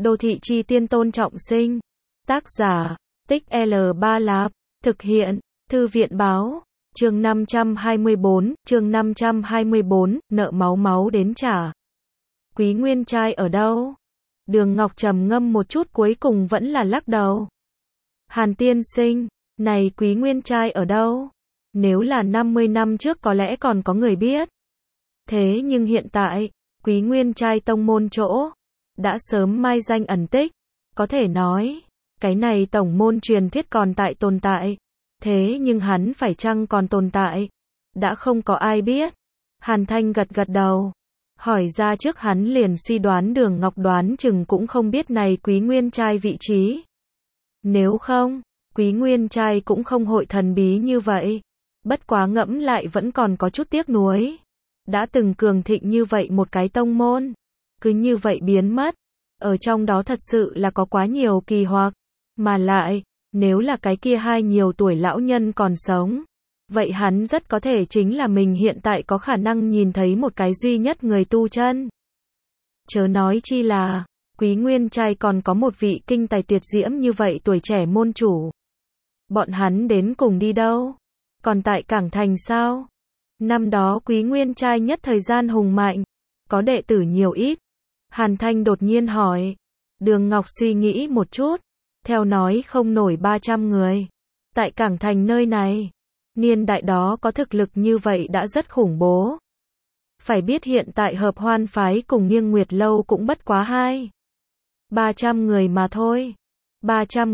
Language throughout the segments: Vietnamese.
Đô thị chi tiên Tôn Trọng Sinh. Tác giả, Tích L3 Lạp. Thực hiện, Thư viện Báo. Chương 524, nợ máu máu đến trả. Quý nguyên trai ở đâu? Đường Ngọc trầm ngâm một chút cuối cùng vẫn là lắc đầu. Hàn tiên sinh, này quý nguyên trai ở đâu? Nếu là 50 năm trước có lẽ còn có người biết. Thế nhưng hiện tại, quý nguyên trai tông môn chỗ, đã sớm mai danh ẩn tích. Có thể nói, cái này tổng môn truyền thuyết còn tồn tại. Thế nhưng hắn phải chăng còn tồn tại? Đã không có ai biết. Hàn Thanh gật gật đầu. Hỏi ra trước hắn liền suy đoán Đường Ngọc đoán chừng cũng không biết này quý nguyên trai vị trí. Nếu không, quý nguyên trai cũng không hội thần bí như vậy. Bất quá ngẫm lại vẫn còn có chút tiếc nuối. Đã từng cường thịnh như vậy một cái tông môn. Cứ như vậy biến mất. Ở trong đó thật sự là có quá nhiều kỳ hoặc. Mà lại, nếu là cái kia hai nhiều tuổi lão nhân còn sống, vậy hắn rất có thể chính là mình hiện tại có khả năng nhìn thấy một cái duy nhất người tu chân. Chớ nói chi là, quý nguyên trai còn có một vị kinh tài tuyệt diễm như vậy tuổi trẻ môn chủ. Bọn hắn đến cùng đi đâu? Còn tại Cảng Thành sao? Năm đó quý nguyên trai nhất thời gian hùng mạnh, có đệ tử nhiều ít? Hàn Thanh đột nhiên hỏi. Đường Ngọc suy nghĩ một chút, theo nói không nổi 300 người. Tại Cảng Thành nơi này, niên đại đó có thực lực như vậy đã rất khủng bố. Phải biết hiện tại Hợp Hoan phái cùng Nghiêng Nguyệt lâu cũng bất quá 300 người mà thôi. 300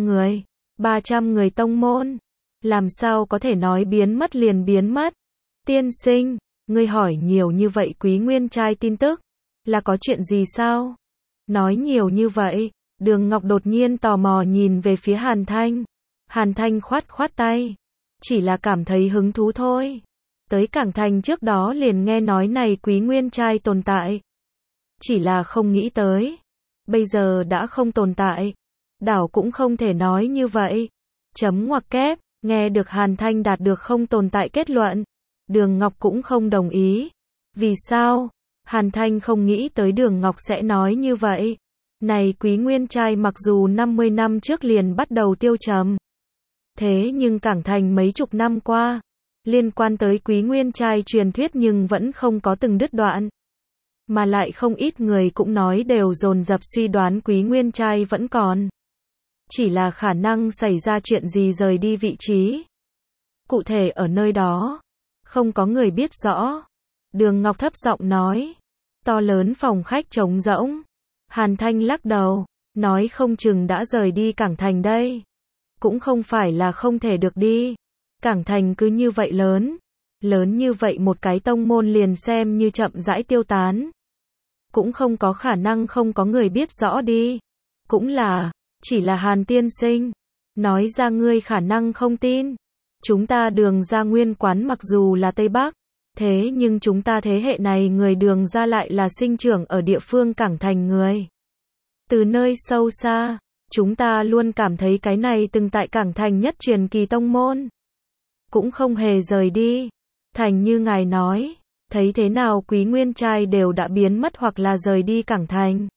người tông môn. Làm sao có thể nói biến mất liền biến mất? Tiên sinh, ngươi hỏi nhiều như vậy quý nguyên trai tin tức, là có chuyện gì sao? Nói nhiều như vậy, Đường Ngọc đột nhiên tò mò nhìn về phía Hàn Thanh. Hàn Thanh khoát khoát tay. Chỉ là cảm thấy hứng thú thôi. Tới Cảng Thành trước đó liền nghe nói này quý nguyên trai tồn tại. Chỉ là không nghĩ tới. Bây giờ đã không tồn tại. Đảo cũng không thể nói như vậy. Chấm ngoặc kép, nghe được Hàn Thanh đạt được không tồn tại kết luận. Đường Ngọc cũng không đồng ý. Vì sao? Hàn Thanh không nghĩ tới Đường Ngọc sẽ nói như vậy. Này quý nguyên trai mặc dù 50 năm trước liền bắt đầu tiêu trầm. Thế nhưng Cảng Thành mấy chục năm qua, liên quan tới quý nguyên trai truyền thuyết nhưng vẫn không có từng đứt đoạn. Mà lại không ít người cũng nói đều dồn dập suy đoán quý nguyên trai vẫn còn. Chỉ là khả năng xảy ra chuyện gì rời đi vị trí. Cụ thể ở nơi đó, không có người biết rõ. Đường Ngọc thấp giọng nói. To lớn phòng khách trống rỗng. Hàn Thanh lắc đầu, nói không chừng đã rời đi Cảng Thành đây. Cũng không phải là không thể được đi. Cảng Thành cứ như vậy lớn như vậy một cái tông môn liền xem như chậm rãi tiêu tán. Cũng không có khả năng không có người biết rõ đi. Cũng là, chỉ là Hàn tiên sinh. Nói ra ngươi khả năng không tin. Chúng ta Đường gia nguyên quán mặc dù là Tây Bắc. Thế nhưng chúng ta thế hệ này người Đường gia lại là sinh trưởng ở địa phương Cảng Thành người. Từ nơi sâu xa, chúng ta luôn cảm thấy cái này từng tại Cảng Thành nhất truyền kỳ tông môn. Cũng không hề rời đi. Thành như ngài nói, thấy thế nào quý nguyên trai đều đã biến mất hoặc là rời đi Cảng Thành.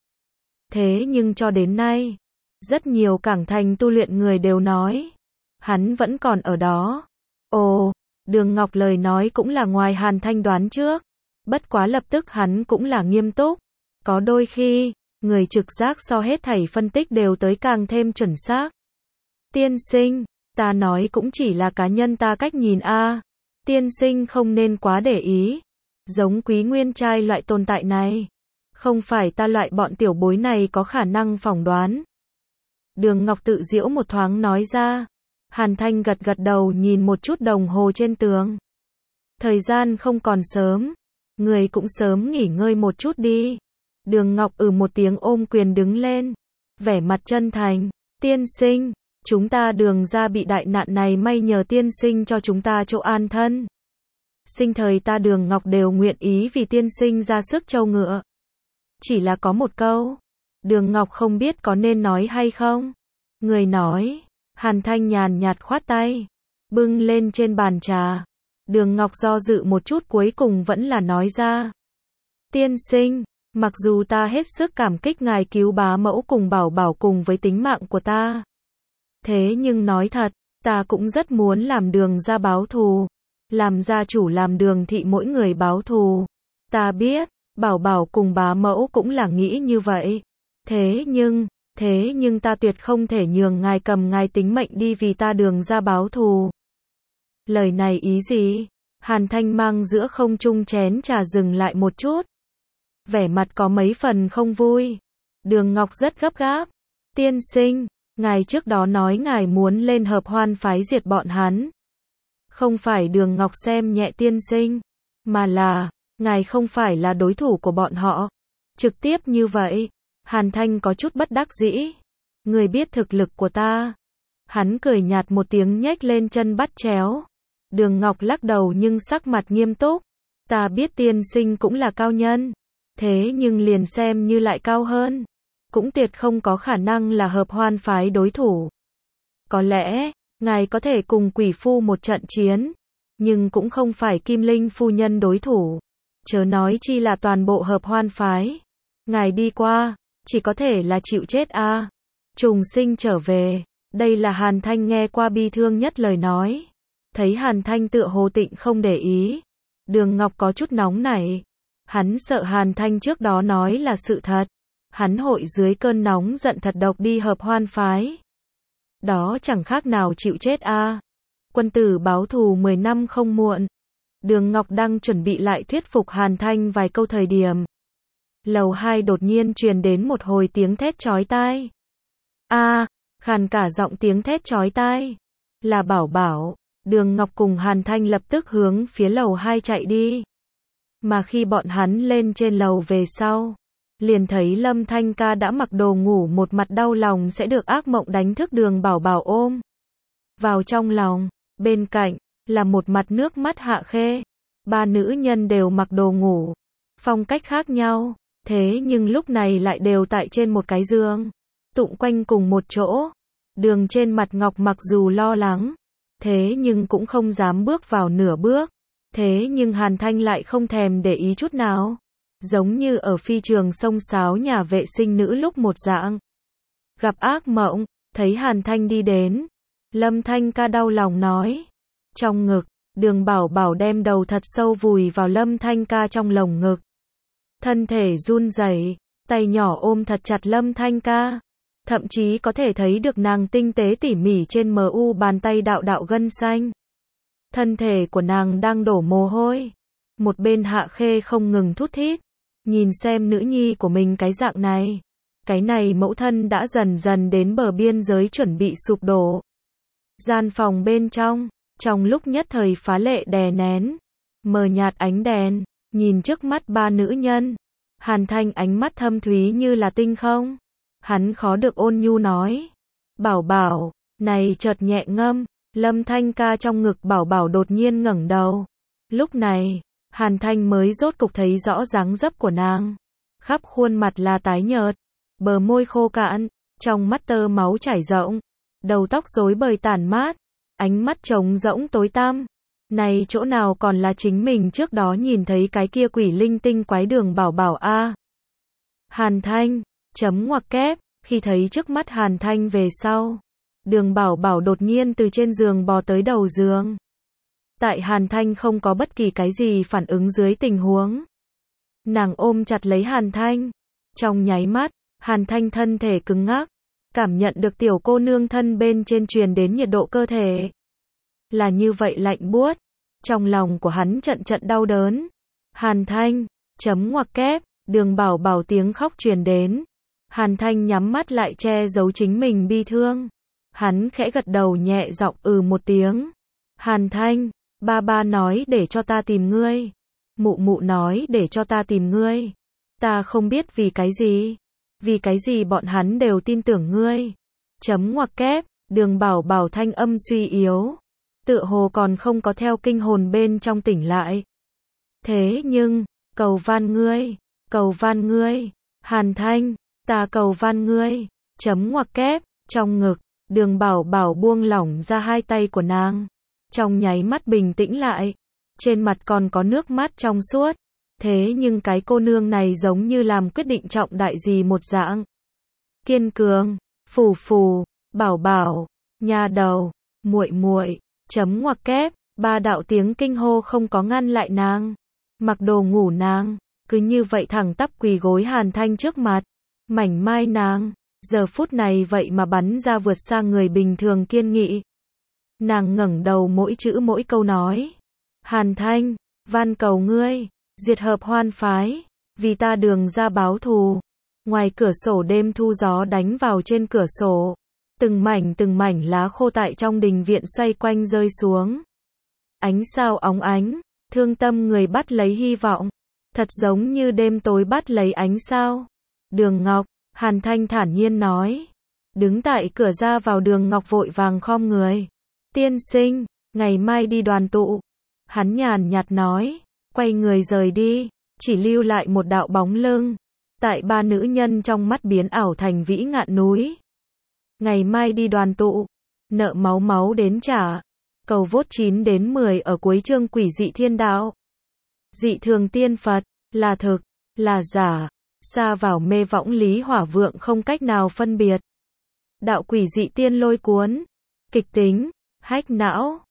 Thế nhưng cho đến nay, rất nhiều Cảng Thành tu luyện người đều nói, hắn vẫn còn ở đó. Ồ, Đường Ngọc lời nói cũng là ngoài Hàn Thanh đoán trước. Bất quá lập tức hắn cũng là nghiêm túc. Có đôi khi, người trực giác so hết thảy phân tích đều tới càng thêm chuẩn xác. Tiên sinh, ta nói cũng chỉ là cá nhân ta cách nhìn a. Tiên sinh không nên quá để ý. Giống quý nguyên trai loại tồn tại này. Không phải ta loại bọn tiểu bối này có khả năng phỏng đoán. Đường Ngọc tự giễu một thoáng nói ra. Hàn Thanh gật gật đầu nhìn một chút đồng hồ trên tường. Thời gian không còn sớm. Người cũng sớm nghỉ ngơi một chút đi. Đường Ngọc một tiếng ôm quyền đứng lên. Vẻ mặt chân thành. Tiên sinh, chúng ta Đường gia bị đại nạn này may nhờ tiên sinh cho chúng ta chỗ an thân. Sinh thời ta Đường Ngọc đều nguyện ý vì tiên sinh ra sức trâu ngựa. Chỉ là có một câu. Đường Ngọc không biết có nên nói hay không. Người nói. Hàn Thanh nhàn nhạt khoát tay. Bưng lên trên bàn trà. Đường Ngọc do dự một chút cuối cùng vẫn là nói ra. Tiên sinh, Mặc dù ta hết sức cảm kích ngài cứu bá mẫu cùng bảo bảo cùng với tính mạng của ta. Thế nhưng nói thật, ta cũng rất muốn làm Đường gia báo thù. Làm gia chủ làm Đường thị mỗi người báo thù. Ta biết, bảo bảo cùng bá mẫu cũng là nghĩ như vậy. Thế nhưng ta tuyệt không thể nhường ngài cầm ngài tính mệnh đi vì ta Đường gia báo thù. Lời này ý gì? Hàn Thanh mang giữa không trung chén trà dừng lại một chút. Vẻ mặt có mấy phần không vui. Đường Ngọc rất gấp gáp. Tiên sinh, ngài trước đó nói ngài muốn lên hợp hoan phái diệt bọn hắn. Không phải Đường Ngọc xem nhẹ tiên sinh, mà là, ngài không phải là đối thủ của bọn họ. Trực tiếp như vậy, Hàn Thanh có chút bất đắc dĩ. Người biết thực lực của ta. Hắn cười nhạt một tiếng nhếch lên chân bắt chéo. Đường Ngọc lắc đầu nhưng sắc mặt nghiêm túc. Ta biết tiên sinh cũng là cao nhân. Thế nhưng liền xem như lại cao hơn. Cũng tuyệt không có khả năng là hợp hoan phái đối thủ. Có lẽ, ngài có thể cùng quỷ phu một trận chiến. Nhưng cũng không phải Kim Linh phu nhân đối thủ. Chớ nói chi là toàn bộ hợp hoan phái. Ngài đi qua, chỉ có thể là chịu chết a. Trùng sinh trở về. Đây là Hàn Thanh nghe qua bi thương nhất lời nói. Thấy Hàn Thanh tựa hồ tịnh không để ý. Đường Ngọc có chút nóng nảy. Hắn sợ Hàn Thanh trước đó nói là sự thật. Hắn hội dưới cơn nóng giận thật độc đi hợp hoan phái. Đó chẳng khác nào chịu chết a. Quân tử báo thù 10 năm không muộn. Đường Ngọc đang chuẩn bị lại thuyết phục Hàn Thanh vài câu thời điểm. Lầu 2 đột nhiên truyền đến một hồi tiếng thét chói tai. Khàn cả giọng tiếng thét chói tai. Là Bảo Bảo. Đường Ngọc cùng Hàn Thanh lập tức hướng phía lầu 2 chạy đi. Mà khi bọn hắn lên trên lầu về sau, liền thấy Lâm Thanh Ca đã mặc đồ ngủ một mặt đau lòng sẽ được ác mộng đánh thức Đường Bảo Bảo ôm vào trong lòng. Bên cạnh, là một mặt nước mắt Hạ Khê. Ba nữ nhân đều mặc đồ ngủ. Phong cách khác nhau. Thế nhưng lúc này lại đều tại trên một cái giường. Tụng quanh cùng một chỗ. Đường trên mặt Ngọc mặc dù lo lắng. Thế nhưng cũng không dám bước vào nửa bước. Thế nhưng Hàn Thanh lại không thèm để ý chút nào. Giống như ở phi trường xông xáo nhà vệ sinh nữ lúc một dạng. Gặp ác mộng, thấy Hàn Thanh đi đến. Lâm Thanh Ca đau lòng nói. Trong ngực, Đường Bảo Bảo đem đầu thật sâu vùi vào Lâm Thanh Ca trong lồng ngực. Thân thể run rẩy, tay nhỏ ôm thật chặt Lâm Thanh Ca. Thậm chí có thể thấy được nàng tinh tế tỉ mỉ trên mu bàn tay đạo đạo gân xanh. Thân thể của nàng đang đổ mồ hôi. Một bên Hạ Khê không ngừng thút thít. Nhìn xem nữ nhi của mình cái dạng này. Cái này mẫu thân đã dần dần đến bờ biên giới chuẩn bị sụp đổ. Gian phòng bên trong lúc nhất thời phá lệ đè nén. Mờ nhạt ánh đèn, nhìn trước mắt ba nữ nhân. Hàn Thanh ánh mắt thâm thúy như là tinh không. Hắn khó được ôn nhu nói. Bảo Bảo, này chợt nhẹ ngâm. Lâm Thanh Ca trong ngực Bảo Bảo đột nhiên ngẩng đầu. Lúc này, Hàn Thanh mới rốt cục thấy rõ dáng dấp của nàng. Khắp khuôn mặt là tái nhợt, bờ môi khô cạn, trong mắt tơ máu chảy rộng, đầu tóc rối bời tản mát, ánh mắt trống rỗng tối tăm. Này chỗ nào còn là chính mình trước đó nhìn thấy cái kia quỷ linh tinh quái Đường Bảo Bảo a. Hàn Thanh, chấm ngoặc kép, khi thấy trước mắt Hàn Thanh về sau. Đường Bảo Bảo đột nhiên từ trên giường bò tới đầu giường. Tại Hàn Thanh không có bất kỳ cái gì phản ứng dưới tình huống. Nàng ôm chặt lấy Hàn Thanh. Trong nháy mắt, Hàn Thanh thân thể cứng ngắc. Cảm nhận được tiểu cô nương thân bên trên truyền đến nhiệt độ cơ thể. Là như vậy lạnh buốt. Trong lòng của hắn trận trận đau đớn. Hàn Thanh, chấm ngoặc kép, Đường Bảo Bảo tiếng khóc truyền đến. Hàn Thanh nhắm mắt lại che giấu chính mình bi thương. Hắn khẽ gật đầu nhẹ giọng một tiếng. Hàn Thanh, ba nói để cho ta tìm ngươi. Mụ nói để cho ta tìm ngươi. Ta không biết vì cái gì. Vì cái gì bọn hắn đều tin tưởng ngươi. Chấm ngoặc kép, Đường Bảo Bảo thanh âm suy yếu. Tựa hồ còn không có theo kinh hồn bên trong tỉnh lại. Thế nhưng, cầu van ngươi. Hàn Thanh, ta cầu van ngươi. Chấm ngoặc kép, trong ngực. Đường Bảo Bảo buông lỏng ra hai tay của nàng. Trong nháy mắt bình tĩnh lại. Trên mặt còn có nước mắt trong suốt. Thế nhưng cái cô nương này giống như làm quyết định trọng đại gì một dạng. Kiên cường, phù phù, bảo bảo, nha đầu, muội muội, chấm ngoặc kép, ba đạo tiếng kinh hô không có ngăn lại nàng. Mặc đồ ngủ nàng, cứ như vậy thẳng tắp quỳ gối Hàn Thanh trước mặt. Mảnh mai nàng, giờ phút này vậy mà bắn ra vượt xa người bình thường kiên nghị. Nàng ngẩng đầu mỗi chữ mỗi câu nói. Hàn Thanh, van cầu ngươi, diệt hợp hoan phái, vì ta Đường ra báo thù. Ngoài cửa sổ đêm thu gió đánh vào trên cửa sổ. Từng mảnh lá khô tại trong đình viện xoay quanh rơi xuống. Ánh sao óng ánh, thương tâm người bắt lấy hy vọng. Thật giống như đêm tối bắt lấy ánh sao. Đường Ngọc, Hàn Thanh thản nhiên nói. Đứng tại cửa ra vào Đường Ngọc vội vàng khom người. Tiên sinh, ngày mai đi đoàn tụ. Hắn nhàn nhạt nói, quay người rời đi, chỉ lưu lại một đạo bóng lưng. Tại ba nữ nhân trong mắt biến ảo thành vĩ ngạn núi. Ngày mai đi đoàn tụ, nợ máu máu đến trả. Cầu vốt 9 đến 10 ở cuối chương Quỷ dị thiên đạo. Dị thường tiên Phật, là thực, là giả, xa vào mê võng lý hỏa vượng không cách nào phân biệt. Đạo quỷ dị tiên lôi cuốn, kịch tính, hách não.